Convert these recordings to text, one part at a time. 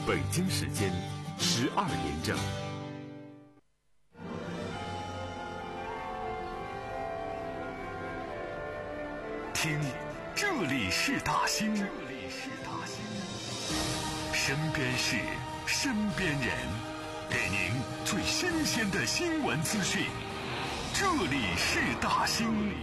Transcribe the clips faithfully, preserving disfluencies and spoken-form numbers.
北京时间十二点整。听，这里是大兴，这里是大兴，身边事，身边人，给您最新鲜的新闻资讯。这里是大兴。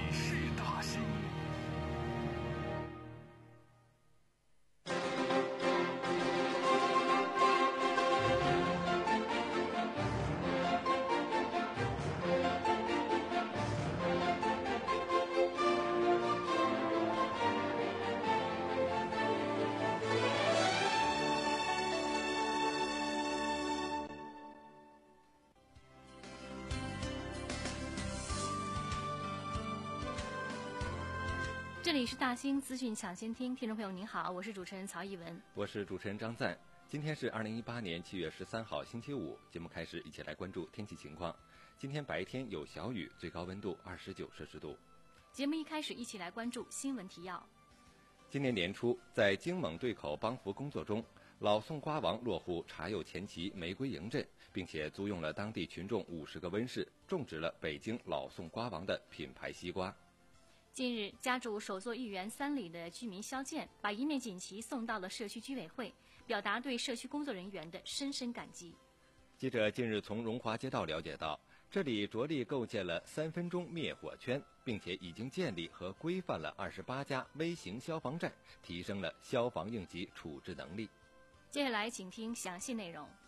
这里是大兴资讯抢先听，听众朋友您好，我是主持人曹艺文， 我是主持人张赞。今天是二零一八年七月十三号星期五，节目开始，一起来关注天气情况。今天白天有小雨，最高温度二十九摄氏度。 节目一开始，一起来关注新闻提要。 今年年初，在京蒙对口帮扶工作中，老宋瓜王落户茶釉前旗玫瑰营镇，并且租用了当地群众五十个温室，种植了北京老宋瓜王的品牌西瓜。 近日，家住首座豫园三里的居民肖建把一面锦旗送到了社区居委会，表达对社区工作人员的深深感激。 记者近日从荣华街道了解到，这里着力构建了三分钟灭火圈，并且已经建立和规范了二十八家微型消防站，提升了消防应急处置能力。 接下来请听详细内容。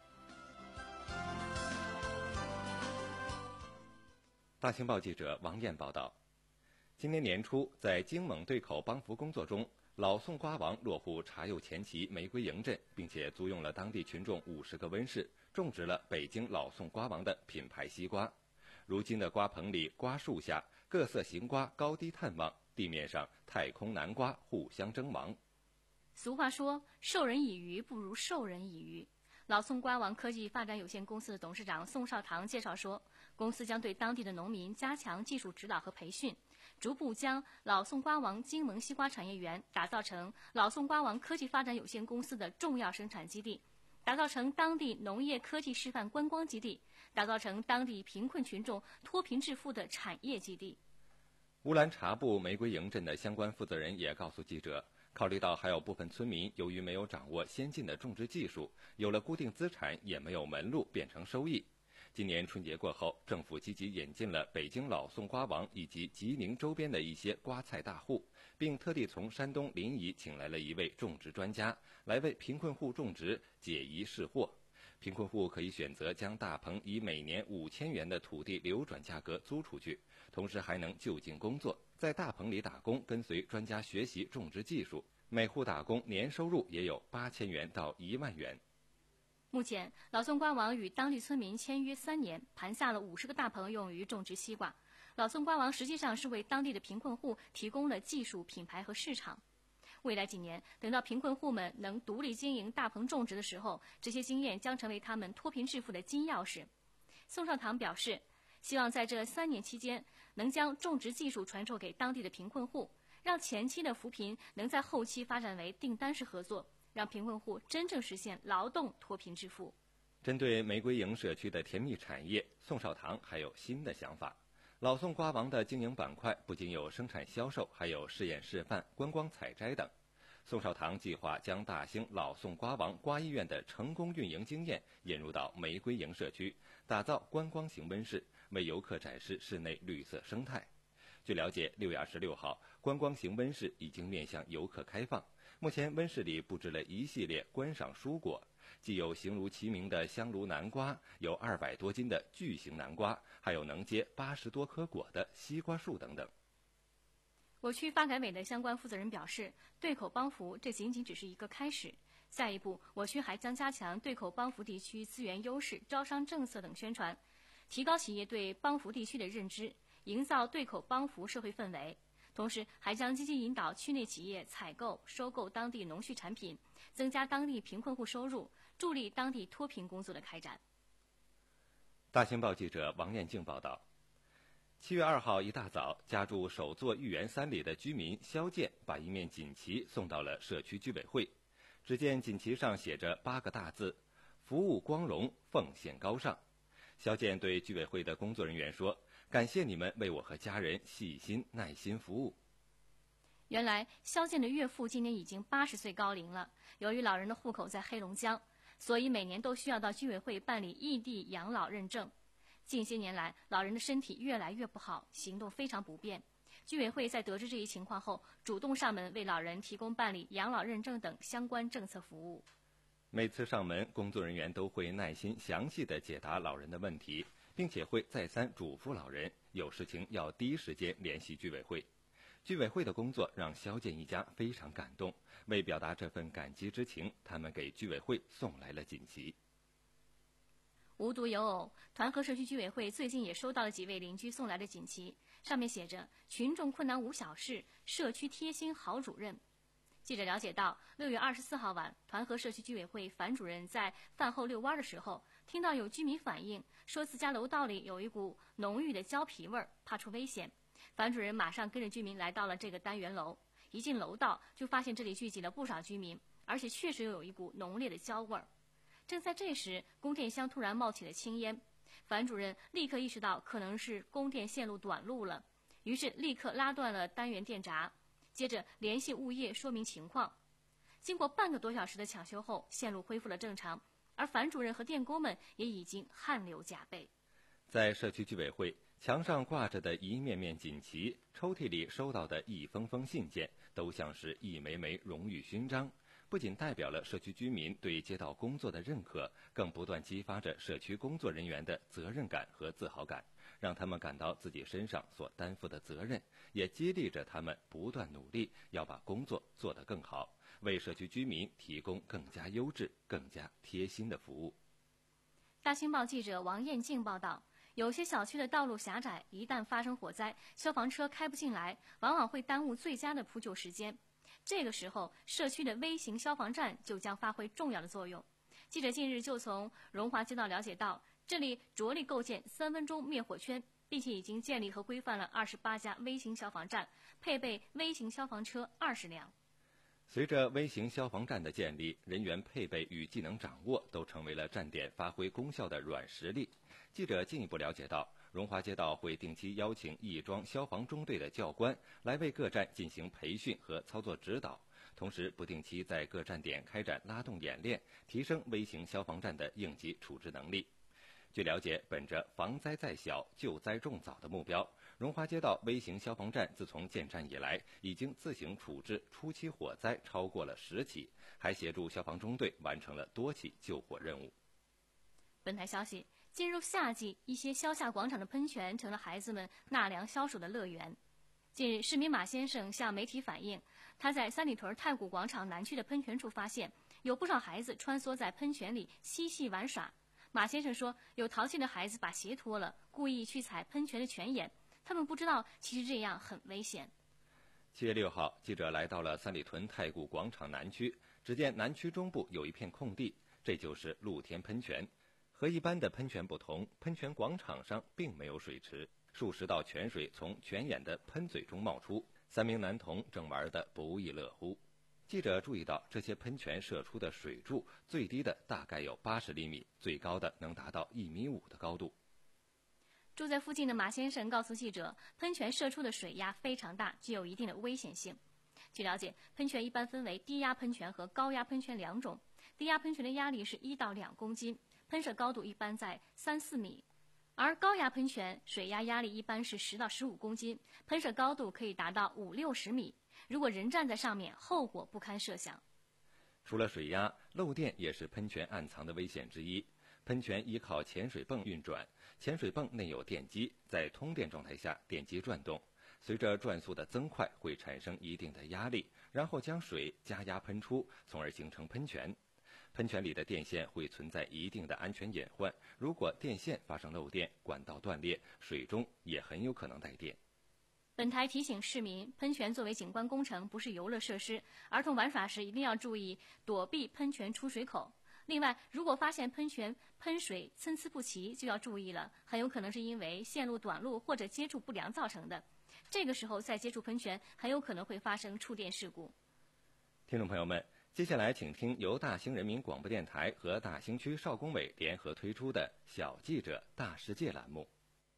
大兴报记者王艳报道，今年年初，在京蒙对口帮扶工作中，老宋瓜王落户茶釉前旗玫瑰营镇，并且租用了当地群众五十个温室，种植了北京老宋瓜王的品牌西瓜。如今的瓜棚里、瓜树下，各色型瓜高低探望，地面上太空南瓜互相争芒。 俗话说，授人以鱼不如授人以渔。老宋瓜王科技发展有限公司的董事长宋少堂介绍说，公司将对当地的农民加强技术指导和培训，逐步将老宋瓜王京蒙西瓜产业园打造成老宋瓜王科技发展有限公司的重要生产基地，打造成当地农业科技示范观光基地，打造成当地贫困群众脱贫致富的产业基地。 乌兰察布玫瑰营镇的相关负责人也告诉记者，考虑到还有部分村民由于没有掌握先进的种植技术，有了固定资产也没有门路变成收益。今年春节过后，政府积极引进了北京老宋瓜王以及吉宁周边的一些瓜菜大户，并特地从山东临沂请来了一位种植专家，来为贫困户种植解疑释惑。贫困户可以选择将大棚以每年五千元的土地流转价格租出去，同时还能就近工作，在大棚里打工，跟随专家学习种植技术。每户打工年收入也有八千元到一万元。 目前，老宋瓜王与当地村民签约三年，盘下了五十个大棚用于种植西瓜。老宋瓜王实际上是为当地的贫困户提供了技术、品牌和市场。未来几年，等到贫困户们能独立经营大棚种植的时候，这些经验将成为他们脱贫致富的金钥匙。宋少堂表示，希望在这三年期间，能将种植技术传授给当地的贫困户，让前期的扶贫能在后期发展为订单式合作，让贫困户真正实现劳动脱贫致富。 针对玫瑰营社区的甜蜜产业，宋少堂还有新的想法。老宋瓜王的经营板块不仅有生产销售，还有试验示范、观光采摘等。宋少堂计划将大兴老宋瓜王瓜医院的成功运营经验引入到玫瑰营社区，打造观光型温室，为游客展示室内绿色生态。据了解，六月二十六号，观光型温室已经面向游客开放。目前温室里布置了一系列观赏蔬果，既有形如其名的香炉南瓜，有二百多斤的巨型南瓜，还有能结八十多颗果的西瓜树等等。 我区发改委的相关负责人表示，对口帮扶这仅仅只是一个开始，下一步我区还将加强对口帮扶地区资源优势、招商政策等宣传，提高企业对帮扶地区的认知，营造对口帮扶社会氛围。同时还将积极引导区内企业采购、收购当地农畜产品，增加当地贫困户收入，助力当地脱贫工作的开展。 大兴报记者王艳静报道，七月二号一大早，家住首座豫园三里的居民肖建把一面锦旗送到了社区居委会。 只见锦旗上写着八个大字：服务光荣，奉献高尚。肖建对居委会的工作人员说：感谢你们为我和家人细心耐心服务。 原来肖建的岳父今年已经八十岁高龄了，由于老人的户口在黑龙江，所以每年都需要到居委会办理异地养老认证。近些年来，老人的身体越来越不好，行动非常不便。居委会在得知这一情况后，主动上门为老人提供办理养老认证等相关政策服务。 每次上门，工作人员都会耐心详细地解答老人的问题，并且会再三嘱咐老人有事情要第一时间联系居委会。居委会的工作让肖建一家非常感动，为表达这份感激之情，他们给居委会送来了锦旗。 无独有偶，团河社区居委会最近也收到了几位邻居送来的锦旗，上面写着“群众困难无小事，社区贴心好主任”。记者了解到，六月二十四号晚，团河社区居委会樊主任在饭后遛弯的时候，听到有居民反映说自家楼道里有一股浓郁的胶皮味儿，怕出危险。樊主任马上跟着居民来到了这个单元楼，一进楼道就发现这里聚集了不少居民，而且确实有一股浓烈的焦味儿。正在这时，供电箱突然冒起了青烟，樊主任立刻意识到可能是供电线路短路了，于是立刻拉断了单元电闸，接着联系物业说明情况。经过半个多小时的抢修后，线路恢复了正常，而樊主任和电工们也已经汗流浃背。 在社区居委会，墙上挂着的一面面锦旗，抽屉里收到的一封封信件，都像是一枚枚荣誉勋章，不仅代表了社区居民对街道工作的认可，更不断激发着社区工作人员的责任感和自豪感，让他们感到自己身上所担负的责任，也激励着他们不断努力，要把工作做得更好，为社区居民提供更加优质、更加贴心的服务。 大新报记者王艳静报道，有些小区的道路狭窄，一旦发生火灾，消防车开不进来，往往会耽误最佳的扑救时间。这个时候，社区的微型消防站就将发挥重要的作用。记者近日就从荣华街道了解到，这里着力构建三分钟灭火圈，并且已经建立和规范了二十八家微型消防站，配备微型消防车二十辆。 随着微型消防站的建立，人员配备与技能掌握都成为了站点发挥功效的软实力。记者进一步了解到，荣华街道会定期邀请亦庄消防中队的教官来为各站进行培训和操作指导，同时不定期在各站点开展拉动演练，提升微型消防站的应急处置能力。据了解，本着防灾在小、救灾重早的目标，荣华街道微型消防站自从建站以来，已经自行处置初期火灾超过了十起，还协助消防中队完成了多起救火任务。 本台消息，进入夏季，一些消夏广场的喷泉成了孩子们纳凉消暑的乐园。近日，市民马先生向媒体反映，他在三里屯太古广场南区的喷泉处发现，有不少孩子穿梭在喷泉里嬉戏玩耍。马先生说，有淘气的孩子把鞋脱了，故意去踩喷泉的泉眼，他们不知道其实这样很危险。 七月六号，记者来到了三里屯太古广场南区，只见南区中部有一片空地，这就是露天喷泉。和一般的喷泉不同，喷泉广场上并没有水池，数十道泉水从泉眼的喷嘴中冒出，三名男童正玩得不亦乐乎。记者注意到，这些喷泉射出的水柱最低的大概有八十厘米，最高的能达到一米五的高度。 住在附近的马先生告诉记者，喷泉射出的水压非常大，具有一定的危险性。据了解，喷泉一般分为低压喷泉和高压喷泉两种。低压喷泉的压力是一到两公斤，喷射高度一般在三四米，而高压喷泉水压压力一般是十到十五公斤，喷射高度可以达到五六十米。如果人站在上面，后果不堪设想。 除了水压，漏电也是喷泉暗藏的危险之一。喷泉依靠潜水泵运转，潜水泵内有电机，在通电状态下，电机转动，随着转速的增快，会产生一定的压力，然后将水加压喷出，从而形成喷泉。喷泉里的电线会存在一定的安全隐患，如果电线发生漏电，管道断裂，水中也很有可能带电。 本台提醒市民，喷泉作为景观工程，不是游乐设施，儿童玩耍时一定要注意躲避喷泉出水口。另外，如果发现喷泉喷水参差不齐，就要注意了，很有可能是因为线路短路或者接触不良造成的。这个时候再接触喷泉，很有可能会发生触电事故。 听众朋友们， 接下来，请听由大兴人民广播电台和大兴区少工委联合推出的《小记者大世界》栏目。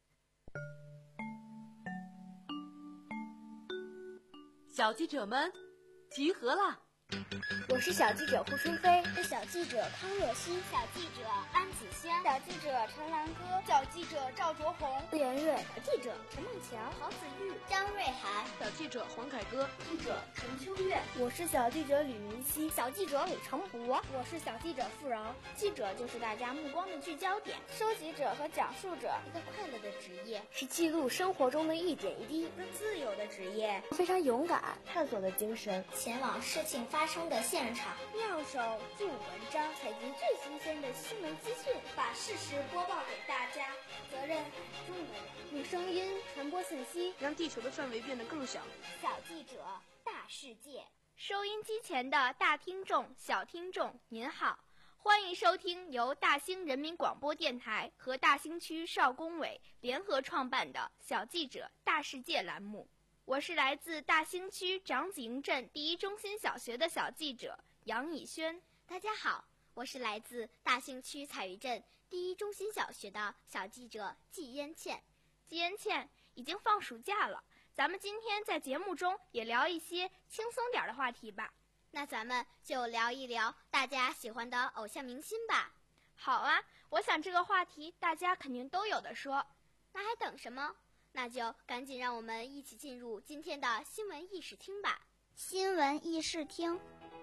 小记者们，集合了！ 我是小记者胡春飞， 是小记者康若曦， 小记者安子轩， 小记者陈兰歌， 小记者赵卓红， 陆妍月， 小记者陈梦桥， 郝子玉，张瑞涵， 小记者黄凯歌， 记者陈秋月。 我是小记者吕云熙， 小记者李成博， 我是小记者付饶。 记者就是大家目光的聚焦点， 收集者和讲述者， 一个快乐的职业， 是记录生活中的一点一滴， 一个自由的职业， 非常勇敢，探索的精神， 前往事情发生的现场， 妙手著文章，采集最新鲜的新闻资讯， 把事实播报给大家。 责任很重的人，用声音传播信息， 让地球的范围变得更小。 小记者大世界， 收音机前的大听众、小听众，您好，欢迎收听由大兴人民广播电台和大兴区少工委联合创办的《小记者大世界》栏目。我是来自大兴区长子营镇第一中心小学的小记者杨以轩。 大家好，我是来自大兴区彩鱼镇第一中心小学的小记者季嫣倩。 季嫣倩已经放暑假了，咱们今天在节目中也聊一些轻松点的话题吧。 那咱们就聊一聊大家喜欢的偶像明星吧。 好啊，我想这个话题大家肯定都有的说。 那还等什么？那就赶紧让我们一起进入今天的新闻议事厅吧。 新闻议事厅，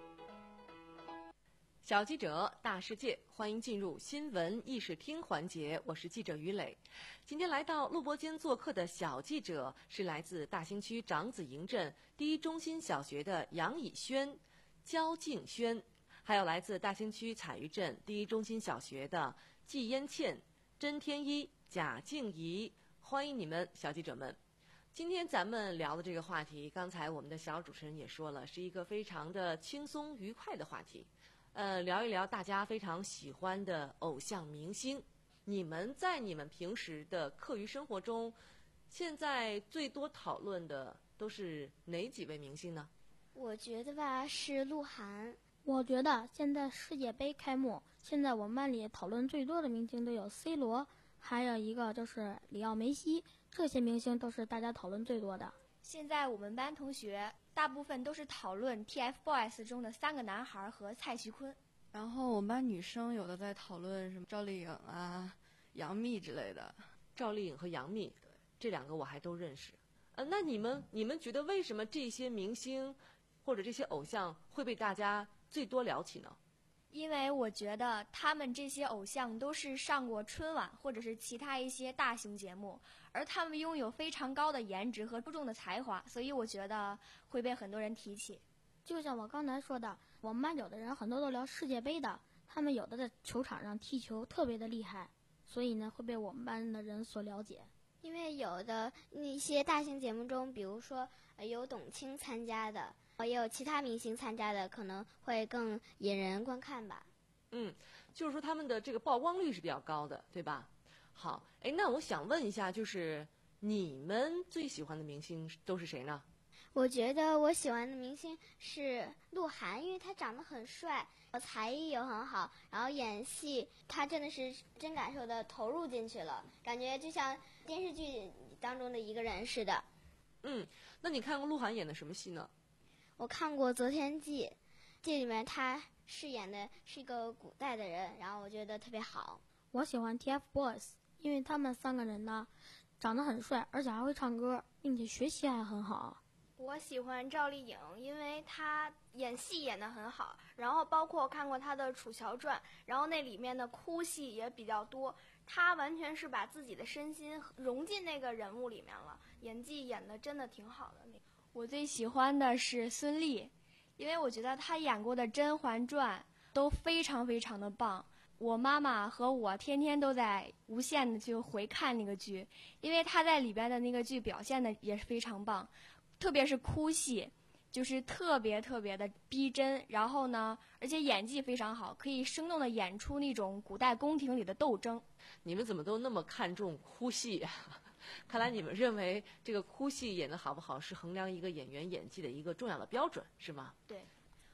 小记者大世界，欢迎进入新闻议事厅环节。我是记者于磊。今天来到录播间做客的小记者是来自大兴区长子营镇第一中心小学的杨以轩、焦静轩，还有来自大兴区彩鱼镇第一中心小学的季嫣倩、甄天一、贾静怡。欢迎你们，小记者们。今天咱们聊的这个话题，刚才我们的小主持人也说了，是一个非常的轻松愉快的话题。呃，聊一聊大家非常喜欢的偶像明星。你们在你们平时的课余生活中，现在最多讨论的都是哪几位明星呢？ 我觉得吧，是鹿晗。 我觉得现在世界杯开幕，现在我们班里讨论最多的明星都有 C 罗。还有一个就是里奥梅西，这些明星都是大家讨论最多的。 现在我们班同学大部分都是讨论 T F BOYS 中的三个男孩和蔡徐坤。 然后我们班女生有的在讨论什么赵丽颖啊、杨幂之类的。 赵丽颖和杨幂，这两个我还都认识。呃，那你们你们觉得为什么这些明星或者这些偶像会被大家最多聊起呢？ 因为我觉得他们这些偶像都是上过春晚或者是其他一些大型节目，而他们拥有非常高的颜值和出众的才华，所以我觉得会被很多人提起。 就像我刚才说的，我们班有的人很多都聊世界杯的，他们有的在球场上踢球特别的厉害，所以呢会被我们班的人所了解。 因为有的那些大型节目中，比如说、呃、有董卿参加的，也有其他明星参加的，可能会更引人观看吧。 嗯，就是说他们的这个曝光率是比较高的，对吧？好，哎，那我想问一下，就是你们最喜欢的明星都是谁呢？ 我觉得我喜欢的明星是鹿晗，因为他长得很帅，才艺也很好，然后演戏他真的是真感受的投入进去了，感觉就像电视剧当中的一个人似的。 嗯，那你看过鹿晗演的什么戏呢？ 我看过《择天记》，这里面他饰演的是一个古代的人，然后我觉得特别好。 我喜欢 T F BOYS， 因为他们三个人呢长得很帅，而且还会唱歌，并且学习还很好。 我喜欢赵丽颖，因为她演戏演得很好，然后包括看过她的《楚乔传》，然后那里面的哭戏也比较多，她完全是把自己的身心融进那个人物里面了，演技演得真的挺好的。 我最喜欢的是孙俪，因为我觉得她演过的《甄嬛传》都非常非常的棒。我妈妈和我天天都在无限的去回看那个剧，因为她在里边的那个剧表现的也是非常棒。特别是哭戏，就是特别特别的逼真，然后呢，而且演技非常好，可以生动的演出那种古代宫廷里的斗争。 你们怎么都那么看重哭戏啊？看来你们认为这个哭戏演得好不好是衡量一个演员演技的一个重要的标准，是吗？ 对，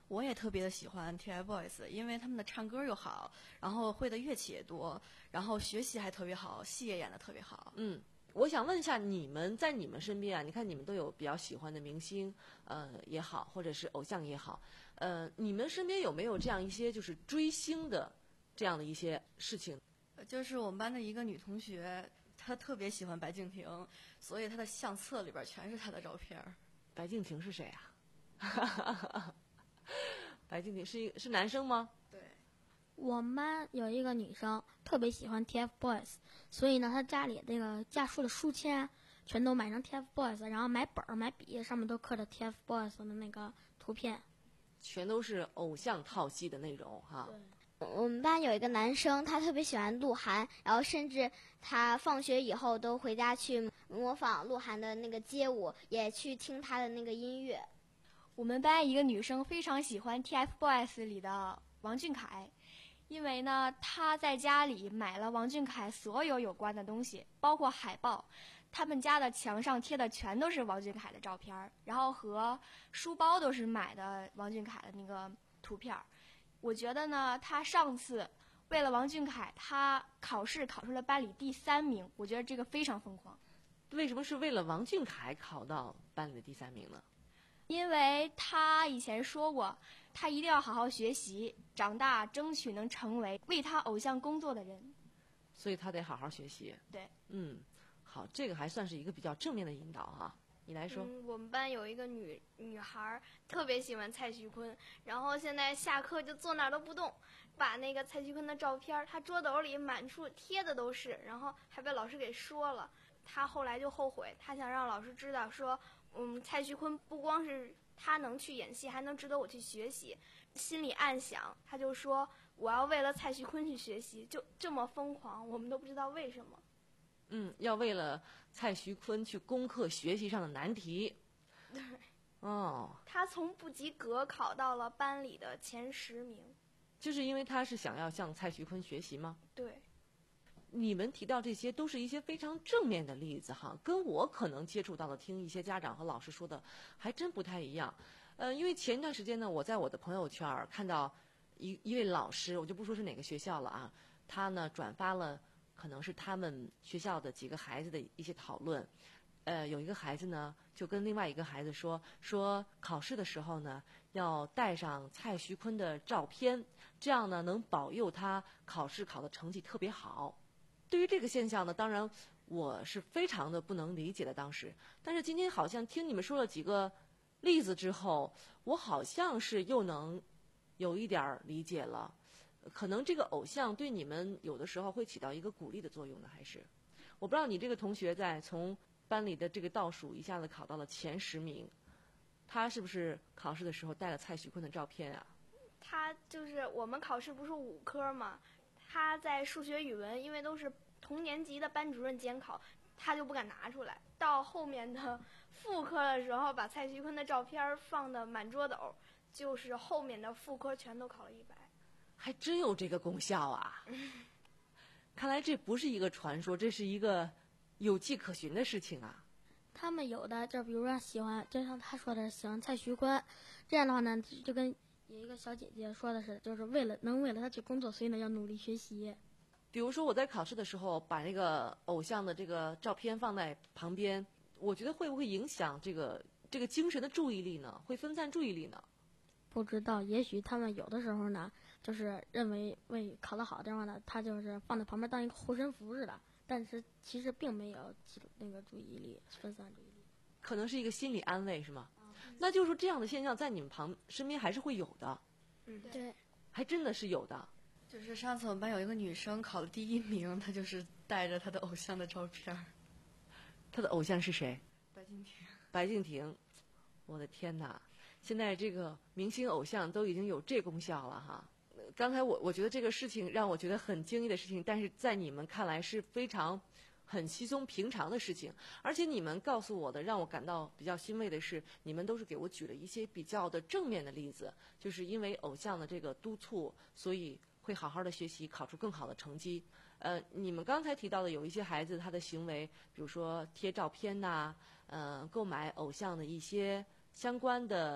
我也特别的喜欢 TFBOYS， 因为他们的唱歌又好，然后会的乐器也多，然后学习还特别好，戏也演得特别好。 嗯，我想问一下，你们在你们身边啊，你看你们都有比较喜欢的明星，呃也好，或者是偶像也好，呃，你们身边有没有这样一些就是追星的这样的一些事情？ 就是我们班的一个女同学，她特别喜欢白敬亭，所以她的相册里边全是她的照片。 白敬亭是谁啊？白敬亭是一是男生吗？ 对， 我们班有一个女生特别喜欢 TFBOYS， 所以呢，她家里这个家书的书签全都买成 TFBOYS， 然后买本儿买笔上面都刻着 TFBOYS 的那个图片， 全都是偶像套系的内容哈。 对，我们班有一个男生，他特别喜欢鹿晗，然后甚至他放学以后都回家去模仿鹿晗的那个街舞，也去听他的那个音乐。 我们班一个女生非常喜欢 TFBOYS 里的王俊凯，因为呢，她在家里买了王俊凯所有有关的东西，包括海报。他们家的墙上贴的全都是王俊凯的照片，然后和书包都是买的王俊凯的那个图片。我觉得呢，他上次为了王俊凯，他考试考出了班里第三名，我觉得这个非常疯狂。 为什么是为了王俊凯考到班里的第三名呢？ 因为他以前说过，他一定要好好学习，长大争取能成为为他偶像工作的人。 所以他得好好学习。 对， 嗯，好，这个还算是一个比较正面的引导哈。你来说。 嗯，我们班有一个女女孩特别喜欢蔡徐坤，然后现在下课就坐那儿都不动，把那个蔡徐坤的照片，她桌斗里满处贴的都是，然后还被老师给说了。她后来就后悔，她想让老师知道说，嗯，蔡徐坤不光是他能去演戏，还能值得我去学习。心里暗想，他就说我要为了蔡徐坤去学习，就这么疯狂，我们都不知道为什么。 嗯，要为了蔡徐坤去攻克学习上的难题。 对。 哦。 他从不及格考到了班里的前十名。 就是因为他是想要向蔡徐坤学习吗？ 对。 你们提到这些都是一些非常正面的例子哈，跟我可能接触到的听一些家长和老师说的还真不太一样。呃，因为前一段时间呢，我在我的朋友圈看到一一位老师，我就不说是哪个学校了啊，他呢转发了可能是他们学校的几个孩子的一些讨论。呃，有一个孩子呢就跟另外一个孩子说，说考试的时候呢要带上蔡徐坤的照片，这样呢能保佑他考试考的成绩特别好。对于这个现象呢，当然我是非常的不能理解的当时，但是今天好像听你们说了几个例子之后，我好像是又能有一点理解了。可能这个偶像对你们有的时候会起到一个鼓励的作用呢，还是？我不知道你这个同学在从班里的这个倒数一下子考到了前十名，他是不是考试的时候带了蔡徐坤的照片啊？ 他就是我们考试不是五科吗？他在数学、语文，因为都是同年级的班主任监考，他就不敢拿出来。到后面的副科的时候，把蔡徐坤的照片放的满桌斗，就是后面的副科全都考了一百。 还真有这个功效啊！看来这不是一个传说，这是一个有迹可循的事情啊。 他们有的就比如说喜欢，就像他说的喜欢蔡徐坤，这样的话呢，就跟有一个小姐姐说的是，就是为了能为了他去工作，所以呢要努力学习。 比如说我在考试的时候把那个偶像的这个照片放在旁边，我觉得会不会影响这个这个精神的注意力呢？会分散注意力呢？ 不知道，也许他们有的时候呢，就是认为为考得好的话呢，他就是放在旁边当一个护身符似的，但是其实并没有起那个注意力分散注意力， 可能是一个心理安慰，是吗？嗯、那就是说这样的现象在你们旁身边还是会有的。 嗯， 对， 还真的是有的。 就是上次我们班有一个女生考了第一名，她就是带着她的偶像的照片。 她的偶像是谁？ 白敬亭。 白敬亭，我的天哪！现在这个明星偶像都已经有这功效了哈。刚才我我觉得这个事情让我觉得很惊异的事情，但是在你们看来是非常很稀松平常的事情。而且你们告诉我的，让我感到比较欣慰的是，你们都是给我举了一些比较的正面的例子，就是因为偶像的这个督促，所以会好好的学习，考出更好的成绩。呃，你们刚才提到的有一些孩子他的行为，比如说贴照片呐、呃，购买偶像的一些相关的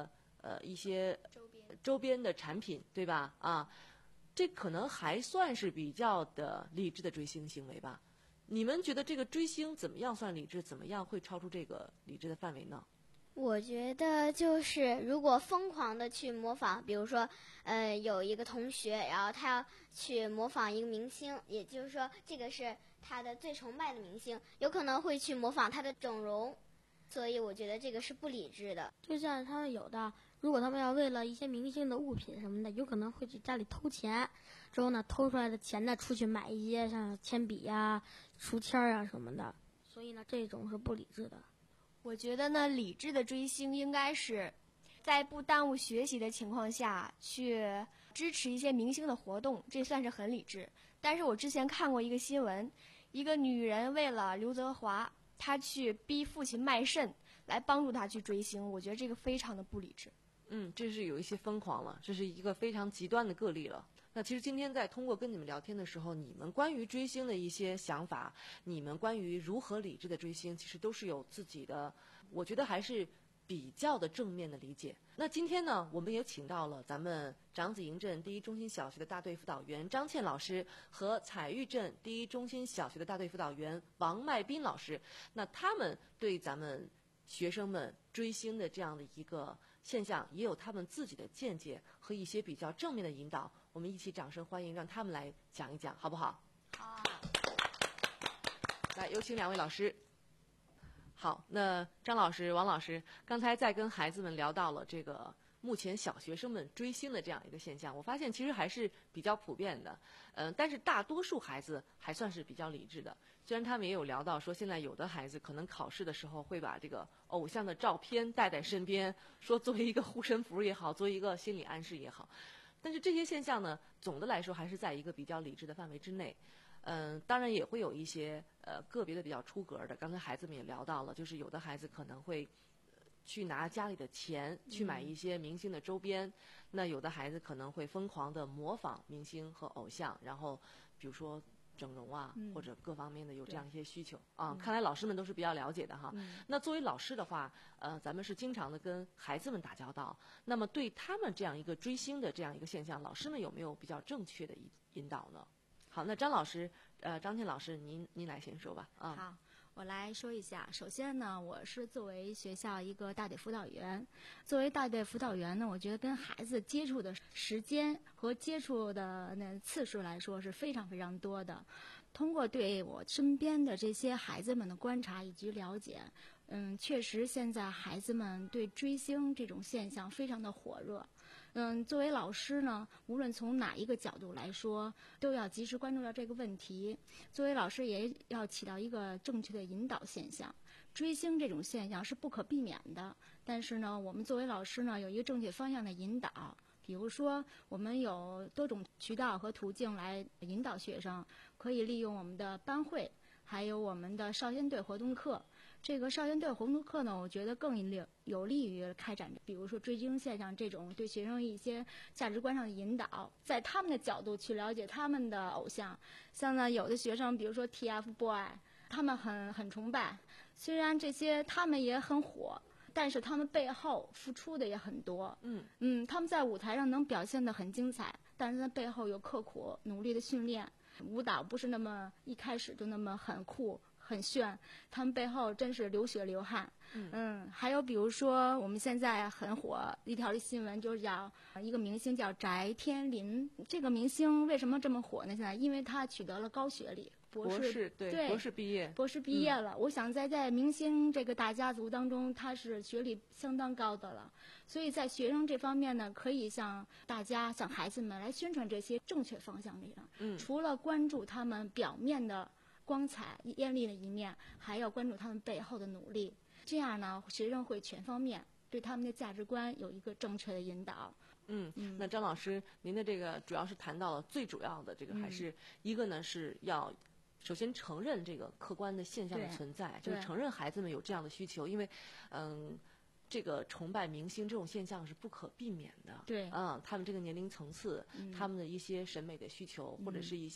呃一些周边周边的产品，对吧？啊，这可能还算是比较的理智的追星行为吧。你们觉得这个追星怎么样算理智？怎么样会超出这个理智的范围呢？ 我觉得就是如果疯狂的去模仿，比如说，呃，有一个同学，然后他要去模仿一个明星，也就是说这个是他的最崇拜的明星，有可能会去模仿他的整容，所以我觉得这个是不理智的。 就像他们有的，如果他们要为了一些明星的物品什么的，有可能会去家里偷钱，之后呢偷出来的钱呢出去买一些像铅笔呀、书签啊什么的，所以呢这种是不理智的。 我觉得呢，理智的追星应该是在不耽误学习的情况下去支持一些明星的活动，这算是很理智。但是我之前看过一个新闻，一个女人为了刘德华，她去逼父亲卖肾来帮助他去追星，我觉得这个非常的不理智。 嗯，这是有一些疯狂了，这是一个非常极端的个例了。那其实今天在通过跟你们聊天的时候，你们关于追星的一些想法，你们关于如何理智的追星，其实都是有自己的，我觉得还是比较的正面的理解。那今天呢，我们也请到了咱们长子营镇第一中心小学的大队辅导员张倩老师和彩玉镇第一中心小学的大队辅导员王麦斌老师，那他们对咱们学生们追星的这样的一个现象也有他们自己的见解和一些比较正面的引导，我们一起掌声欢迎，让他们来讲一讲，好不好？ 好。 来，有请两位老师。好，那张老师、王老师，刚才在跟孩子们聊到了这个目前小学生们追星的这样一个现象，我发现其实还是比较普遍的，嗯、呃，但是大多数孩子还算是比较理智的。虽然他们也有聊到说，现在有的孩子可能考试的时候会把这个偶像的照片带在身边，说作为一个护身符也好，作为一个心理暗示也好，但是这些现象呢，总的来说还是在一个比较理智的范围之内。嗯、呃，当然也会有一些呃个别的比较出格的。刚才孩子们也聊到了，就是有的孩子可能会去拿家里的钱去买一些明星的周边，嗯、那有的孩子可能会疯狂的模仿明星和偶像，然后比如说整容啊，嗯、或者各方面的有这样一些需求啊。嗯、看来老师们都是比较了解的哈。嗯、那作为老师的话，呃，咱们是经常的跟孩子们打交道，那么对他们这样一个追星的这样一个现象，老师们有没有比较正确的引引导呢？好，那张老师，呃，张倩老师，您您来先说吧。啊， 好，我来说一下。首先呢，我是作为学校一个大队辅导员，作为大队辅导员呢，我觉得跟孩子接触的时间和接触的那次数来说是非常非常多的。通过对我身边的这些孩子们的观察以及了解，嗯，确实现在孩子们对追星这种现象非常的火热。嗯，作为老师呢，无论从哪一个角度来说，都要及时关注到这个问题。作为老师，也要起到一个正确的引导现象。追星这种现象是不可避免的，但是呢，我们作为老师呢，有一个正确方向的引导。比如说，我们有多种渠道和途径来引导学生，可以利用我们的班会，还有我们的少先队活动课。这个少先队活动课呢，我觉得更有有利于开展，比如说追星现象这种对学生一些价值观上的引导，在他们的角度去了解他们的偶像。像呢，有的学生，比如说 T F boy， 他们很很崇拜，虽然这些他们也很火，但是他们背后付出的也很多。 嗯嗯，他们在舞台上能表现得很精彩，但是在背后有刻苦努力的训练。舞蹈不是那么一开始就那么很酷很炫，他们背后真是流血流汗。 嗯, 嗯还有比如说我们现在很火一条新闻，就是叫一个明星叫翟天临。这个明星为什么这么火呢？现在因为他取得了高学历，博士， 博士 对, 对博士毕业， 博士毕业了。嗯、我想在在明星这个大家族当中，他是学历相当高的了。所以在学生这方面呢，可以向大家、向孩子们来宣传这些正确方向上。 嗯， 除了关注他们表面的光彩艳丽的一面，还要关注他们背后的努力。这样呢，学生会全方面对他们的价值观有一个正确的引导。 嗯，嗯那张老师，您的这个主要是谈到了最主要的这个，还是一个呢是要首先承认这个客观的现象的存在，就是承认孩子们有这样的需求，因为嗯。这个崇拜明星这种现象是不可避免的。 对， 嗯，他们这个年龄层次， 嗯、 他们的一些审美的需求，嗯、或者是一些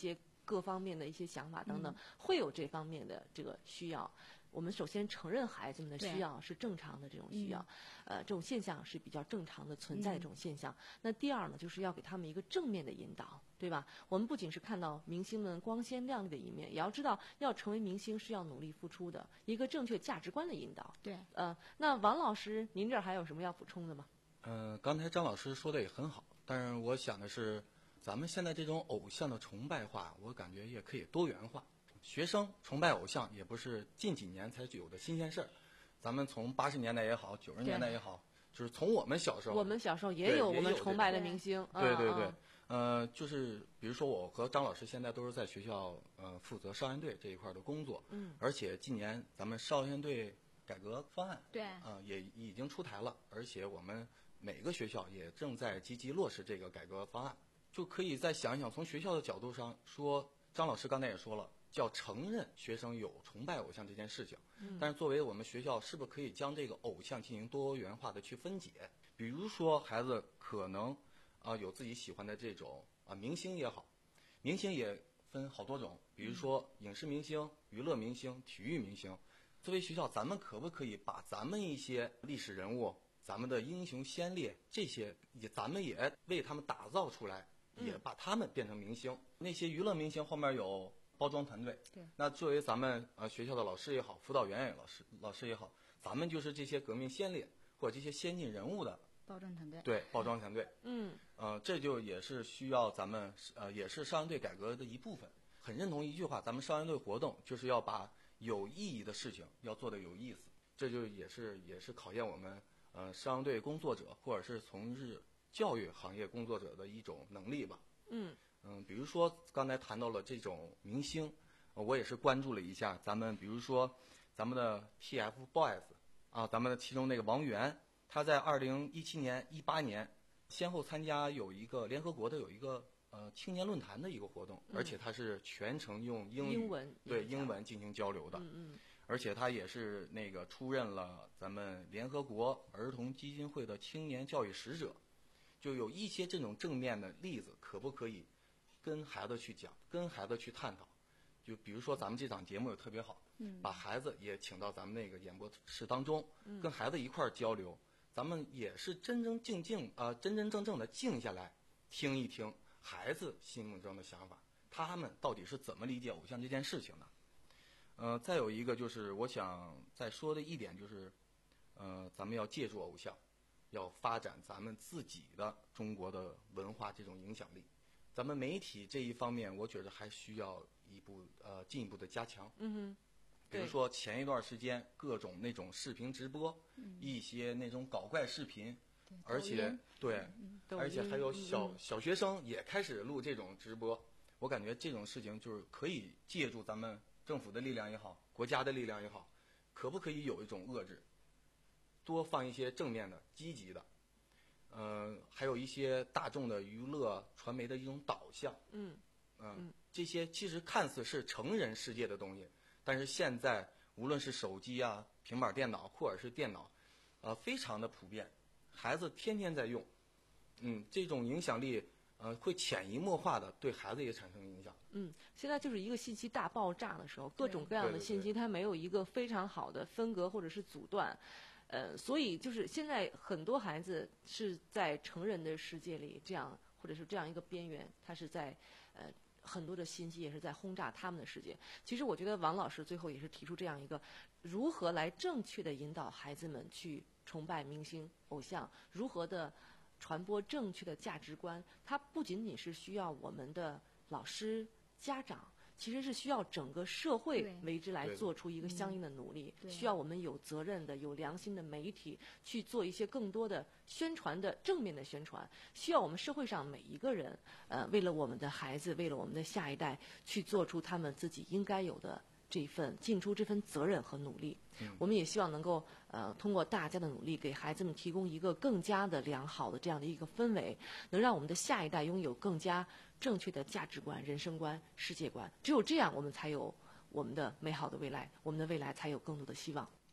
各方面的一些想法等等， 嗯、 会有这方面的这个需要。我们首先承认孩子们的需要是正常的这种需要， 嗯、 呃，这种现象是比较正常的存在的这种现象。嗯、那第二呢，就是要给他们一个正面的引导，对吧？我们不仅是看到明星们光鲜亮丽的一面，也要知道要成为明星是要努力付出的，一个正确价值观的引导。 对， 呃，那王老师，您这儿还有什么要补充的吗？ 呃，刚才张老师说的也很好，但是我想的是，咱们现在这种偶像的崇拜化，我感觉也可以多元化。学生崇拜偶像也不是近几年才有的新鲜事儿，咱们从八十年代也好，九十年代也好，就是从我们小时候， 我们小时候也有我们崇拜的明星。 对对对，嗯、呃，就是比如说我和张老师现在都是在学校呃负责少先队这一块的工作， 嗯， 而且今年咱们少先队改革方案， 对， 啊、呃、也已经出台了，而且我们每个学校也正在积极落实这个改革方案，就可以再想一想，从学校的角度上说，张老师刚才也说了。叫承认学生有崇拜偶像这件事情， 嗯、 但是作为我们学校，是不是可以将这个偶像进行多元化的去分解？比如说，孩子可能啊、呃、有自己喜欢的这种啊、呃、明星也好，明星也分好多种，比如说影视明星、娱乐明星、体育明星。作为学校，咱们可不可以把咱们一些历史人物、咱们的英雄先烈这些，也咱们也为他们打造出来，也把他们变成明星？嗯、那些娱乐明星后面有包装团队， 对， 那作为咱们呃学校的老师也好，辅导员也老师老师也好，咱们就是这些革命先烈或者这些先进人物的包装团队， 对，包装团队， 嗯， 呃，这就也是需要咱们呃也是少先队改革的一部分。很认同一句话，咱们少先队活动就是要把有意义的事情要做得有意思，这就也是也是考验我们呃少先队工作者或者是从事教育行业工作者的一种能力吧。 嗯。 嗯，比如说刚才谈到了这种明星，呃、我也是关注了一下咱们，比如说咱们的 T F Boys 啊，咱们的其中那个王源，他在二零一七年、一八年先后参加有一个联合国的有一个呃青年论坛的一个活动， 嗯、 而且他是全程用英语英文对英文进行交流的， 嗯嗯， 而且他也是那个出任了咱们联合国儿童基金会的青年教育使者，就有一些这种正面的例子，可不可以跟孩子去讲，跟孩子去探讨？就比如说咱们这档节目也特别好， 嗯， 把孩子也请到咱们那个演播室当中， 嗯、 跟孩子一块儿交流，咱们也是真真静静啊、呃，真真正正的静下来听一听孩子心目中的想法，他们到底是怎么理解偶像这件事情的？呃，再有一个就是我想再说的一点就是，呃，咱们要借助偶像，要发展咱们自己的中国的文化这种影响力。咱们媒体这一方面，我觉得还需要一步呃进一步的加强。 嗯哼， 比如说前一段时间各种那种视频直播， 嗯、 一些那种搞怪视频， 对而且对， 嗯、 而且还有小、 嗯、 小学生也开始录这种直播。我感觉这种事情就是可以借助咱们政府的力量也好，国家的力量也好，可不可以有一种遏制，多放一些正面的、积极的。呃，还有一些大众的娱乐传媒的一种导向， 嗯， 呃、嗯，这些其实看似是成人世界的东西，但是现在无论是手机啊、平板电脑或者是电脑，呃，非常的普遍，孩子天天在用，嗯，这种影响力，呃，会潜移默化的对孩子也产生影响。 嗯，现在就是一个信息大爆炸的时候，各种各样的信息它没有一个非常好的分隔或者是阻断。呃，所以就是现在很多孩子是在成人的世界里，这样或者是这样一个边缘，他是在呃很多的信息也是在轰炸他们的世界。其实我觉得王老师最后也是提出这样一个，如何来正确的引导孩子们去崇拜明星偶像，如何的传播正确的价值观。它不仅仅是需要我们的老师、家长。其实是需要整个社会为之来做出一个相应的努力，需要我们有责任的、有良心的媒体去做一些更多的宣传的正面的宣传，需要我们社会上每一个人，呃，为了我们的孩子，为了我们的下一代，去做出他们自己应该有的这份，尽出这份责任和努力。 嗯、 我们也希望能够呃通过大家的努力，给孩子们提供一个更加的良好的这样的一个氛围，能让我们的下一代拥有更加正确的价值观、人生观、世界观。只有这样，我们才有我们的美好的未来，我们的未来才有更多的希望。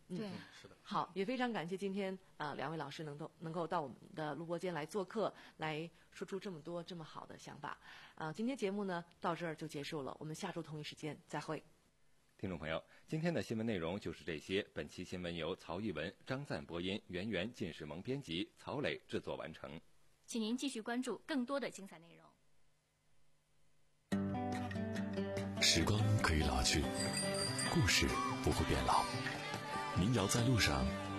嗯， 对， 是的。 好，也非常感谢今天啊、呃、两位老师能够能够到我们的录播间来做客，来说出这么多这么好的想法。啊、呃，今天节目呢到这儿就结束了，我们下周同一时间再会。 听众朋友，今天的新闻内容就是这些。本期新闻由曹艺文、张赞播音，圆圆、进士萌编辑，曹磊制作完成。 请您继续关注更多的精彩内容。时光可以老去，故事不会变老。民谣在路上。